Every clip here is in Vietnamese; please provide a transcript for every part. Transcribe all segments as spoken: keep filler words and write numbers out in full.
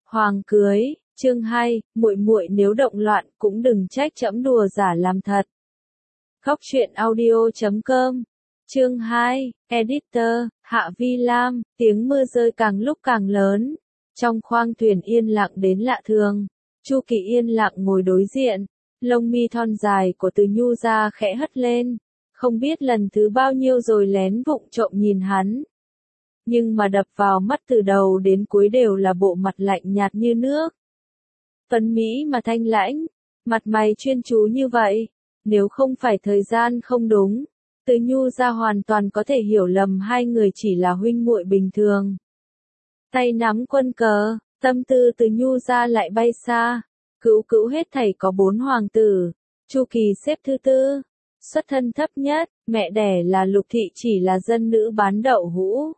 Hoàng cưới, chương hai, muội muội nếu động loạn cũng đừng trách trẫm đùa giả làm thật. Góc truyện audio chấm com. Chương hai, Editor, Hạ Vi Lam, tiếng mưa rơi càng lúc càng lớn. Trong khoang thuyền yên lặng đến lạ thường. Chu Kỳ yên lặng ngồi đối diện, lông mi thon dài của Từ Nhu ra khẽ hất lên. Không biết lần thứ bao nhiêu rồi lén vụng trộm nhìn hắn. Nhưng mà đập vào mắt từ đầu đến cuối đều là bộ mặt lạnh nhạt như nước. Tuấn Mỹ mà thanh lãnh, mặt mày chuyên chú như vậy, nếu không phải thời gian không đúng, Từ Nhu ra hoàn toàn có thể hiểu lầm hai người chỉ là huynh muội bình thường. Tay nắm quân cờ, tâm tư Từ Nhu ra lại bay xa, cữu cữu hết thảy có bốn hoàng tử, Chu Kỳ xếp thứ tư, xuất thân thấp nhất, mẹ đẻ là Lục Thị chỉ là dân nữ bán đậu hũ.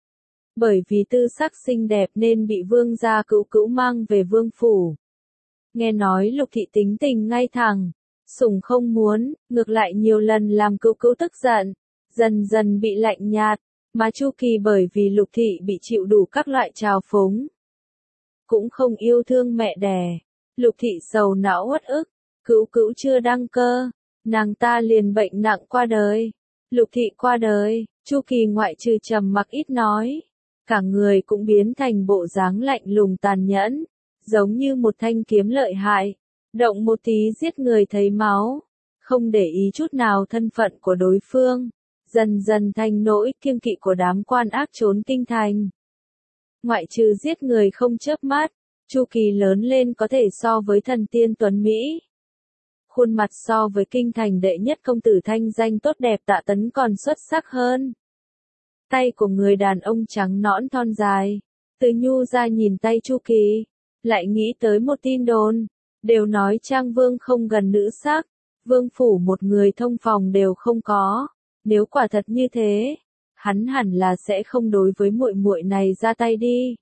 Bởi vì tư sắc xinh đẹp nên bị vương gia cữu cữu mang về vương phủ. Nghe nói Lục Thị tính tình ngay thẳng, sủng không muốn, ngược lại nhiều lần làm cữu cữu tức giận, dần dần bị lạnh nhạt, mà Chu Kỳ bởi vì Lục Thị bị chịu đủ các loại trào phúng. Cũng không yêu thương mẹ đẻ, Lục Thị sầu não uất ức, cữu cữu chưa đăng cơ, nàng ta liền bệnh nặng qua đời. Lục Thị qua đời, Chu Kỳ ngoại trừ trầm mặc ít nói, cả người cũng biến thành bộ dáng lạnh lùng tàn nhẫn, giống như một thanh kiếm lợi hại, động một tí giết người thấy máu, không để ý chút nào thân phận của đối phương, dần dần thành nỗi kiêng kỵ của đám quan ác trốn kinh thành. Ngoại trừ giết người không chớp mắt, Chu Kỳ lớn lên có thể so với thần tiên tuấn Mỹ. Khuôn mặt so với kinh thành đệ nhất công tử thanh danh tốt đẹp Tạ Tấn còn xuất sắc hơn. Tay của người đàn ông trắng nõn thon dài, Từ Nhu ra nhìn tay Chu Kỳ, lại nghĩ tới một tin đồn, đều nói Trang Vương không gần nữ sắc, vương phủ một người thông phòng đều không có, nếu quả thật như thế, hắn hẳn là sẽ không đối với muội muội này ra tay đi.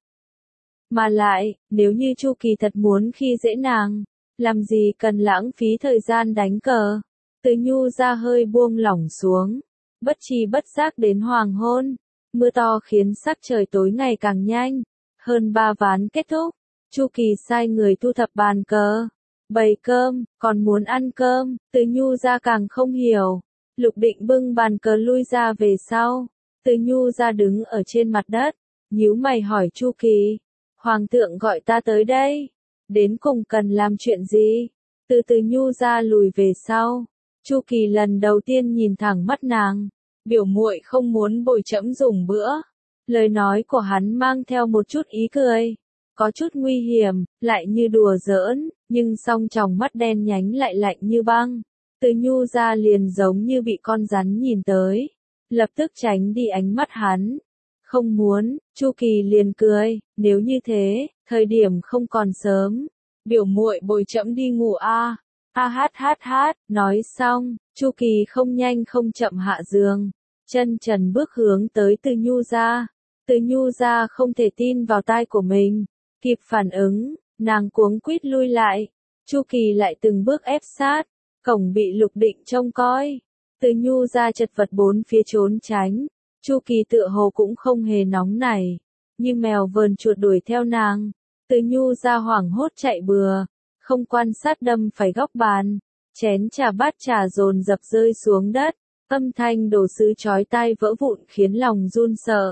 Mà lại, nếu như Chu Kỳ thật muốn khi dễ nàng, làm gì cần lãng phí thời gian đánh cờ. Từ Nhu ra hơi buông lỏng xuống, bất tri bất giác đến hoàng hôn, mưa to khiến sắc trời tối ngày càng nhanh, hơn ba ván kết thúc, Chu Kỳ sai người thu thập bàn cờ, bày cơm, còn muốn ăn cơm, Từ Nhu ra càng không hiểu. Lục Định bưng bàn cờ lui ra về sau, Từ Nhu ra đứng ở trên mặt đất, nhíu mày hỏi Chu Kỳ, hoàng thượng gọi ta tới đây, đến cùng cần làm chuyện gì? Từ Từ Nhu ra lùi về sau, Chu Kỳ lần đầu tiên nhìn thẳng mắt nàng, biểu muội không muốn bồi trẫm dùng bữa. Lời nói của hắn mang theo một chút ý cười, có chút nguy hiểm, lại như đùa giỡn, nhưng song tròng mắt đen nhánh lại lạnh như băng. Từ Nhu ra liền giống như bị con rắn nhìn tới, lập tức tránh đi ánh mắt hắn. Không muốn, Chu Kỳ liền cười, nếu như thế, thời điểm không còn sớm, biểu muội bồi trẫm đi ngủ a. A hát hát hát, nói xong, Chu Kỳ không nhanh không chậm hạ giường, chân trần bước hướng tới Từ Nhu ra. Từ Nhu ra không thể tin vào tai của mình, kịp phản ứng, nàng cuống quýt lui lại, Chu Kỳ lại từng bước ép sát, cổng bị Lục Định trông coi. Từ Nhu ra chật vật bốn phía trốn tránh, Chu Kỳ tựa hồ cũng không hề nóng nảy, như mèo vờn chuột đuổi theo nàng. Từ Nhu ra hoảng hốt chạy bừa, không quan sát đâm phải góc bàn, chén trà bát trà dồn dập rơi xuống đất, âm thanh đồ sứ chói tai vỡ vụn khiến lòng run sợ.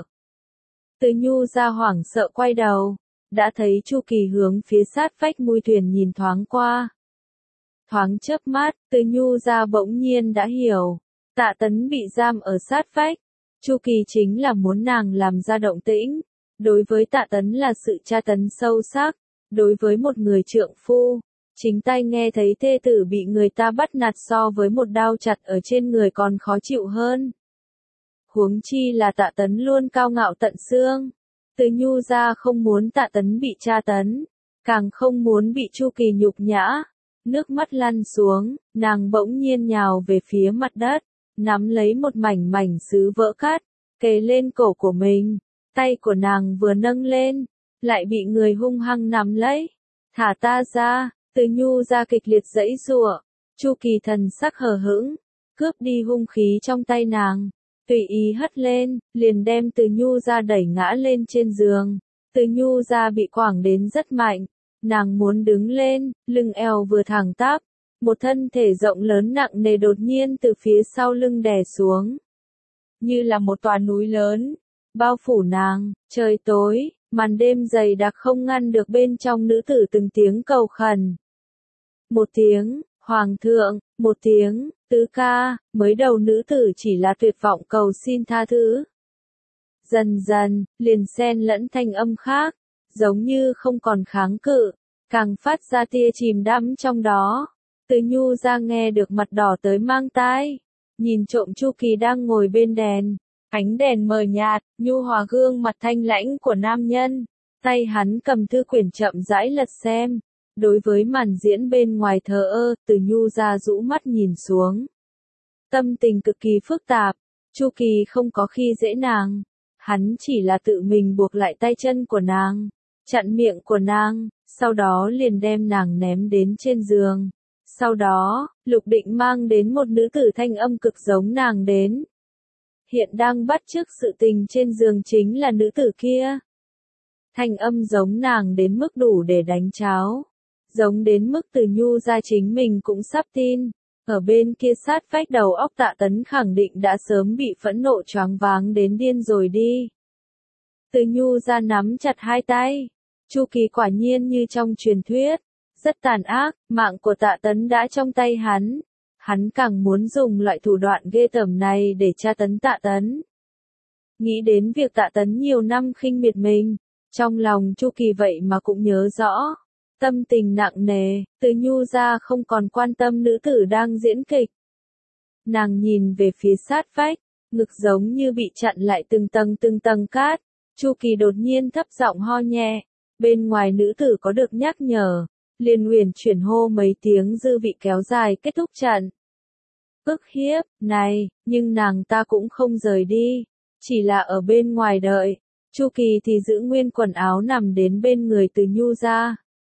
Từ Nhu ra hoảng sợ quay đầu, đã thấy Chu Kỳ hướng phía sát vách mui thuyền nhìn thoáng qua. Thoáng chớp mắt, Từ Nhu ra bỗng nhiên đã hiểu, Tạ Tấn bị giam ở sát vách, Chu Kỳ chính là muốn nàng làm ra động tĩnh. Đối với Tạ Tấn là sự tra tấn sâu sắc, đối với một người trượng phu, chính tay nghe thấy thê tử bị người ta bắt nạt so với một đao chặt ở trên người còn khó chịu hơn. Huống chi là Tạ Tấn luôn cao ngạo tận xương. Từ Nhu ra không muốn Tạ Tấn bị tra tấn, càng không muốn bị Chu Kỳ nhục nhã. Nước mắt lăn xuống, nàng bỗng nhiên nhào về phía mặt đất, nắm lấy một mảnh mảnh sứ vỡ cát, kề lên cổ của mình. Tay của nàng vừa nâng lên, lại bị người hung hăng nắm lấy. Thả ta ra, Từ Nhu ra kịch liệt giãy giụa. Chu Kỳ thần sắc hờ hững, cướp đi hung khí trong tay nàng, tùy ý hất lên, liền đem Từ Nhu ra đẩy ngã lên trên giường. Từ Nhu ra bị quẳng đến rất mạnh, nàng muốn đứng lên, lưng eo vừa thẳng tắp, một thân thể rộng lớn nặng nề đột nhiên từ phía sau lưng đè xuống, như là một tòa núi lớn, bao phủ nàng. Trời tối, màn đêm dày đặc không ngăn được bên trong nữ tử từng tiếng cầu khẩn. Một tiếng, Hoàng thượng, một tiếng, tứ ca, mới đầu nữ tử chỉ là tuyệt vọng cầu xin tha thứ. Dần dần, liền xen lẫn thanh âm khác, giống như không còn kháng cự, càng phát ra tia chìm đắm trong đó. Từ Nhu ra nghe được mặt đỏ tới mang tai, nhìn trộm Chu Kỳ đang ngồi bên đèn, ánh đèn mờ nhạt, nhu hòa gương mặt thanh lãnh của nam nhân, tay hắn cầm thư quyển chậm rãi lật xem. Đối với màn diễn bên ngoài thờ ơ, Từ Nhu ra rũ mắt nhìn xuống. Tâm tình cực kỳ phức tạp, Chu Kỳ không có khi dễ nàng, hắn chỉ là tự mình buộc lại tay chân của nàng, chặn miệng của nàng, sau đó liền đem nàng ném đến trên giường. Sau đó, Lục Định mang đến một nữ tử thanh âm cực giống nàng đến. Hiện đang bắt chước sự tình trên giường chính là nữ tử kia. Thanh âm giống nàng đến mức đủ để đánh cháo. Giống đến mức Từ Nhu ra chính mình cũng sắp tin. Ở bên kia sát vách đầu óc Tạ Tấn khẳng định đã sớm bị phẫn nộ choáng váng đến điên rồi đi. Từ Nhu ra nắm chặt hai tay. Chu Kỳ quả nhiên như trong truyền thuyết. Rất tàn ác, mạng của Tạ Tấn đã trong tay hắn. Hắn càng muốn dùng loại thủ đoạn ghê tởm này để tra tấn Tạ Tấn. Nghĩ đến việc Tạ Tấn nhiều năm khinh miệt mình, trong lòng Chu Kỳ vậy mà cũng nhớ rõ. Tâm tình nặng nề, Từ Nhu ra không còn quan tâm nữ tử đang diễn kịch. Nàng nhìn về phía sát vách, ngực giống như bị chặn lại từng tầng từng tầng cát. Chu Kỳ đột nhiên thấp giọng ho nhẹ, bên ngoài nữ tử có được nhắc nhở, liền uyển chuyển hô mấy tiếng dư vị kéo dài kết thúc trận. Ức hiếp, này, nhưng nàng ta cũng không rời đi, chỉ là ở bên ngoài đợi. Chu Kỳ thì giữ nguyên quần áo nằm đến bên người Từ Nhu ra.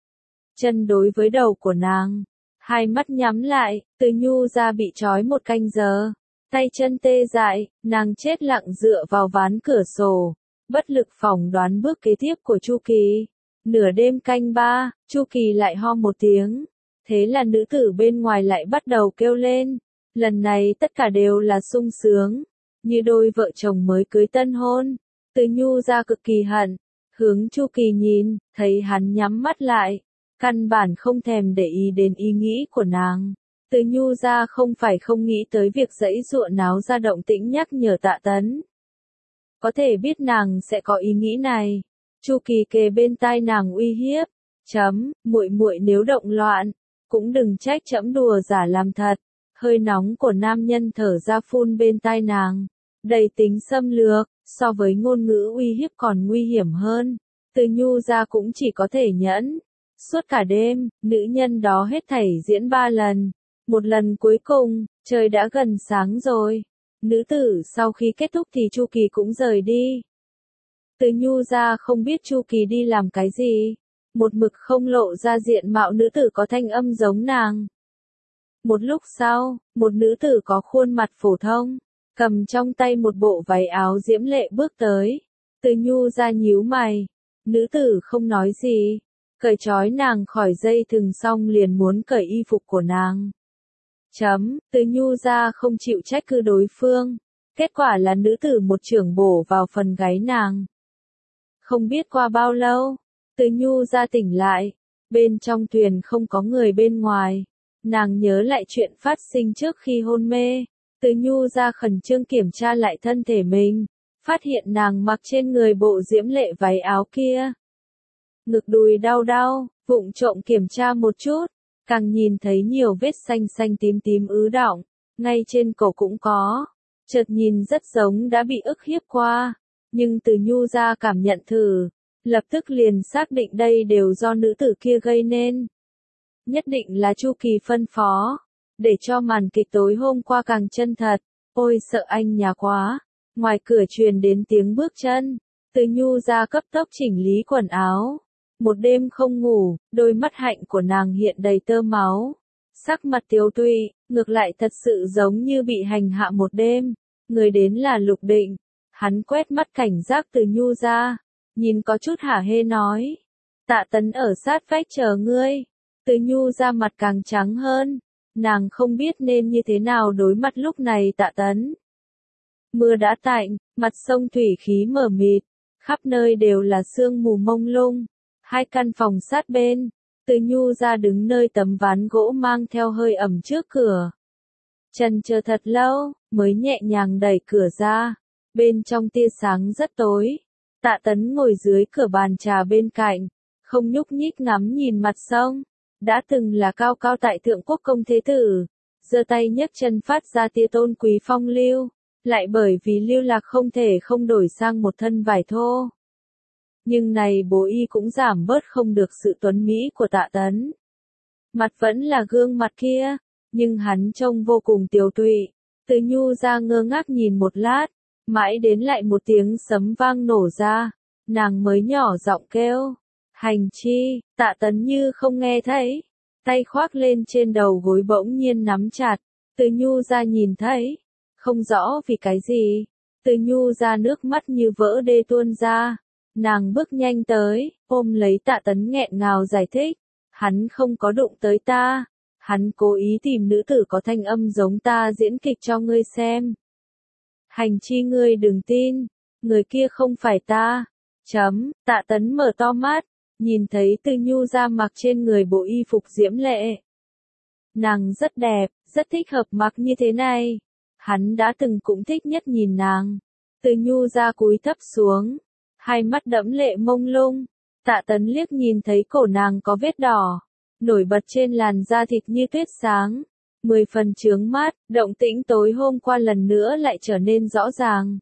Chân đối với đầu của nàng, hai mắt nhắm lại, Từ Nhu ra bị trói một canh giờ, tay chân tê dại, nàng chết lặng dựa vào ván cửa sổ, bất lực phỏng đoán bước kế tiếp của Chu Kỳ. Nửa đêm canh ba, Chu Kỳ lại ho một tiếng, thế là nữ tử bên ngoài lại bắt đầu kêu lên, lần này tất cả đều là sung sướng, như đôi vợ chồng mới cưới tân hôn. Từ Nhu ra cực kỳ hận, hướng Chu Kỳ nhìn, thấy hắn nhắm mắt lại, căn bản không thèm để ý đến ý nghĩ của nàng. Từ Nhu ra không phải không nghĩ tới việc giãy giụa náo ra động tĩnh nhắc nhở Tạ Tấn. Có thể biết nàng sẽ có ý nghĩ này. Chu Kỳ kề bên tai nàng uy hiếp, chấm, muội muội nếu động loạn, cũng đừng trách trẫm đùa giả làm thật. Hơi nóng của nam nhân thở ra phun bên tai nàng, đầy tính xâm lược, so với ngôn ngữ uy hiếp còn nguy hiểm hơn. Từ Nhu ra cũng chỉ có thể nhẫn. Suốt cả đêm, nữ nhân đó hết thảy diễn ba lần. Một lần cuối cùng, trời đã gần sáng rồi. Nữ tử sau khi kết thúc thì Chu Kỳ cũng rời đi. Từ Nhu ra không biết Chu Kỳ đi làm cái gì. Một mực không lộ ra diện mạo nữ tử có thanh âm giống nàng. Một lúc sau, một nữ tử có khuôn mặt phổ thông, cầm trong tay một bộ váy áo diễm lệ bước tới. Từ Nhu ra nhíu mày. Nữ tử không nói gì. Cởi trói nàng khỏi dây thừng xong liền muốn cởi y phục của nàng. Chấm, Từ Nhu ra không chịu trách cứ đối phương. Kết quả là nữ tử một chưởng bổ vào phần gáy nàng. Không biết qua bao lâu, Từ Nhu ra tỉnh lại. Bên trong thuyền không có người bên ngoài. Nàng nhớ lại chuyện phát sinh trước khi hôn mê. Từ Nhu ra khẩn trương kiểm tra lại thân thể mình. Phát hiện nàng mặc trên người bộ diễm lệ váy áo kia. Ngực đùi đau đau, vụng trộm kiểm tra một chút, càng nhìn thấy nhiều vết xanh xanh tím tím ứ đọng, ngay trên cổ cũng có. Chợt nhìn rất giống đã bị ức hiếp qua, nhưng Từ Nhu ra cảm nhận thử, lập tức liền xác định đây đều do nữ tử kia gây nên. Nhất định là Chu Kỳ phân phó, để cho màn kịch tối hôm qua càng chân thật. Ôi sợ anh nhà quá. Ngoài cửa truyền đến tiếng bước chân, Từ Nhu ra cấp tốc chỉnh lý quần áo. Một đêm không ngủ, đôi mắt hạnh của nàng hiện đầy tơ máu. Sắc mặt tiếu tụy, ngược lại thật sự giống như bị hành hạ một đêm. Người đến là Lục Định. Hắn quét mắt cảnh giác Từ Nhu ra. nhìn có chút hả hê nói. Tạ Tấn ở sát vách chờ ngươi. Từ Nhu ra mặt càng trắng hơn. Nàng không biết nên như thế nào đối mặt lúc này Tạ Tấn. Mưa đã tạnh, mặt sông thủy khí mờ mịt, khắp nơi đều là sương mù mông lung. Hai căn phòng sát bên, Từ Nhu ra đứng nơi tấm ván gỗ mang theo hơi ẩm trước cửa. Trần chờ thật lâu, mới nhẹ nhàng đẩy cửa ra. Bên trong tia sáng rất tối. Tạ Tấn ngồi dưới cửa bàn trà bên cạnh, không nhúc nhích ngắm nhìn mặt sông. Đã từng là cao cao tại thượng quốc công thế tử, giơ tay nhấc chân phát ra tia tôn quý phong lưu, lại bởi vì lưu lạc không thể không đổi sang một thân vải thô. Nhưng này bố y cũng giảm bớt không được sự tuấn mỹ của Tạ Tấn. Mặt vẫn là gương mặt kia, nhưng hắn trông vô cùng tiều tụy. Từ Nhu ra ngơ ngác nhìn một lát, mãi đến lại một tiếng sấm vang nổ ra, nàng mới nhỏ giọng kêu. Hành chi, Tạ Tấn như không nghe thấy, tay khoác lên trên đầu gối bỗng nhiên nắm chặt. Từ Nhu ra nhìn thấy, không rõ vì cái gì, Từ Nhu ra nước mắt như vỡ đê tuôn ra. Nàng bước nhanh tới, ôm lấy Tạ Tấn nghẹn ngào giải thích, hắn không có đụng tới ta, hắn cố ý tìm nữ tử có thanh âm giống ta diễn kịch cho ngươi xem. Hành chi ngươi đừng tin, người kia không phải ta. Chấm, Tạ Tấn mở to mắt, nhìn thấy Từ Nhu ra mặc trên người bộ y phục diễm lệ. Nàng rất đẹp, rất thích hợp mặc như thế này. Hắn đã từng cũng thích nhất nhìn nàng. Từ Nhu ra cúi thấp xuống, hai mắt đẫm lệ mông lung. Tạ Tấn liếc nhìn thấy cổ nàng có vết đỏ, nổi bật trên làn da thịt như tuyết sáng. Mười phần chướng mắt, động tĩnh tối hôm qua lần nữa lại trở nên rõ ràng.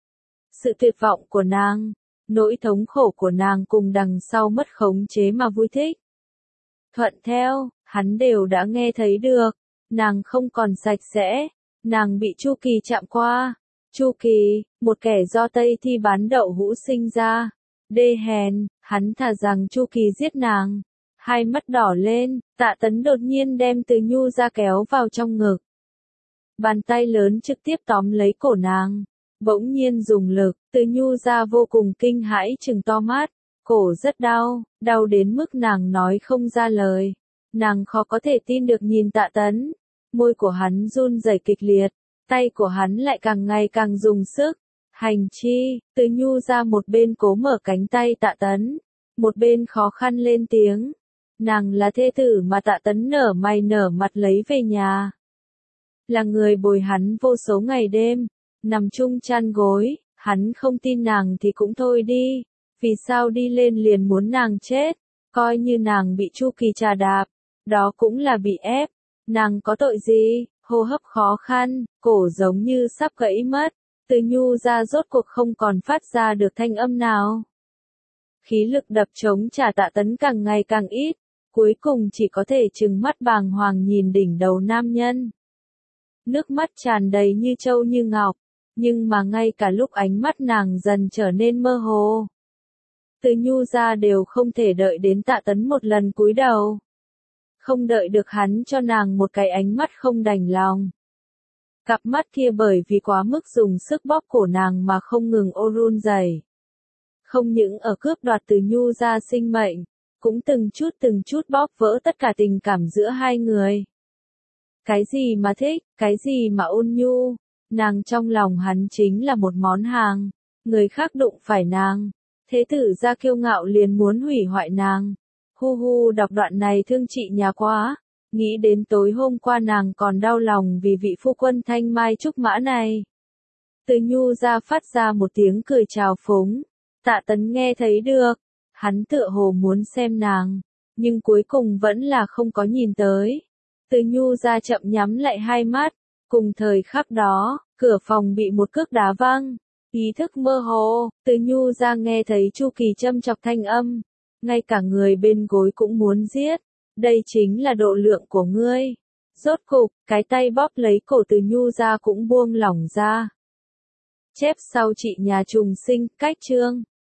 Sự tuyệt vọng của nàng, nỗi thống khổ của nàng cùng đằng sau mất khống chế mà vui thích. Thuận theo, hắn đều đã nghe thấy được, nàng không còn sạch sẽ, nàng bị Chu Kỳ chạm qua. Chu Kỳ, một kẻ do Tây Thi bán đậu hũ sinh ra, đê hèn, hắn thà rằng Chu Kỳ giết nàng. Hai mắt đỏ lên, Tạ Tấn đột nhiên đem Từ Nhu ra kéo vào trong ngực. Bàn tay lớn trực tiếp tóm lấy cổ nàng. Bỗng nhiên dùng lực, Từ Nhu ra vô cùng kinh hãi trừng to mắt. Cổ rất đau, đau đến mức nàng nói không ra lời. Nàng khó có thể tin được nhìn Tạ Tấn. Môi của hắn run rẩy kịch liệt, tay của hắn lại càng ngày càng dùng sức. Hành chi, Từ Nhu ra một bên cố mở cánh tay Tạ Tấn, một bên khó khăn lên tiếng. Nàng là thê tử mà Tạ Tấn nở mày nở mặt lấy về nhà. Là người bồi hắn vô số ngày đêm, nằm chung chăn gối, hắn không tin nàng thì cũng thôi đi. Vì sao đi lên liền muốn nàng chết, coi như nàng bị Chu Kỳ trà đạp, đó cũng là bị ép. Nàng có tội gì, hô hấp khó khăn, cổ giống như sắp gãy mất. Từ Nhu ra rốt cuộc không còn phát ra được thanh âm nào. Khí lực đập chống trả Tạ Tấn càng ngày càng ít. Cuối cùng chỉ có thể trừng mắt bàng hoàng nhìn đỉnh đầu nam nhân. Nước mắt tràn đầy như trâu như ngọc, nhưng mà ngay cả lúc ánh mắt nàng dần trở nên mơ hồ. Từ Nhu ra đều không thể đợi đến Tạ Tấn một lần cúi đầu. Không đợi được hắn cho nàng một cái ánh mắt không đành lòng. Cặp mắt kia bởi vì quá mức dùng sức bóp cổ nàng mà không ngừng ô run rẩy. Không những ở cướp đoạt Từ Nhu ra sinh mệnh, cũng từng chút từng chút bóp vỡ tất cả tình cảm giữa hai người. Cái gì mà thích, cái gì mà ôn nhu, nàng trong lòng hắn chính là một món hàng, người khác đụng phải nàng, thế tử ra kiêu ngạo liền muốn hủy hoại nàng. Hu hu đọc đoạn này thương chị nhà quá, nghĩ đến tối hôm qua nàng còn đau lòng vì vị phu quân thanh mai trúc mã này. Từ Nhu ra phát ra một tiếng cười trào phúng, Tạ Tấn nghe thấy được. Hắn tựa hồ muốn xem nàng, nhưng cuối cùng vẫn là không có nhìn tới. Từ Nhu ra chậm nhắm lại hai mắt, cùng thời khắc đó, cửa phòng bị một cước đá văng. Ý thức mơ hồ, Từ Nhu ra nghe thấy Chu Kỳ châm chọc thanh âm, ngay cả người bên gối cũng muốn giết. Đây chính là độ lượng của ngươi. Rốt cục, cái tay bóp lấy cổ Từ Nhu ra cũng buông lỏng ra. Chép sau chị nhà trùng sinh, cách chương.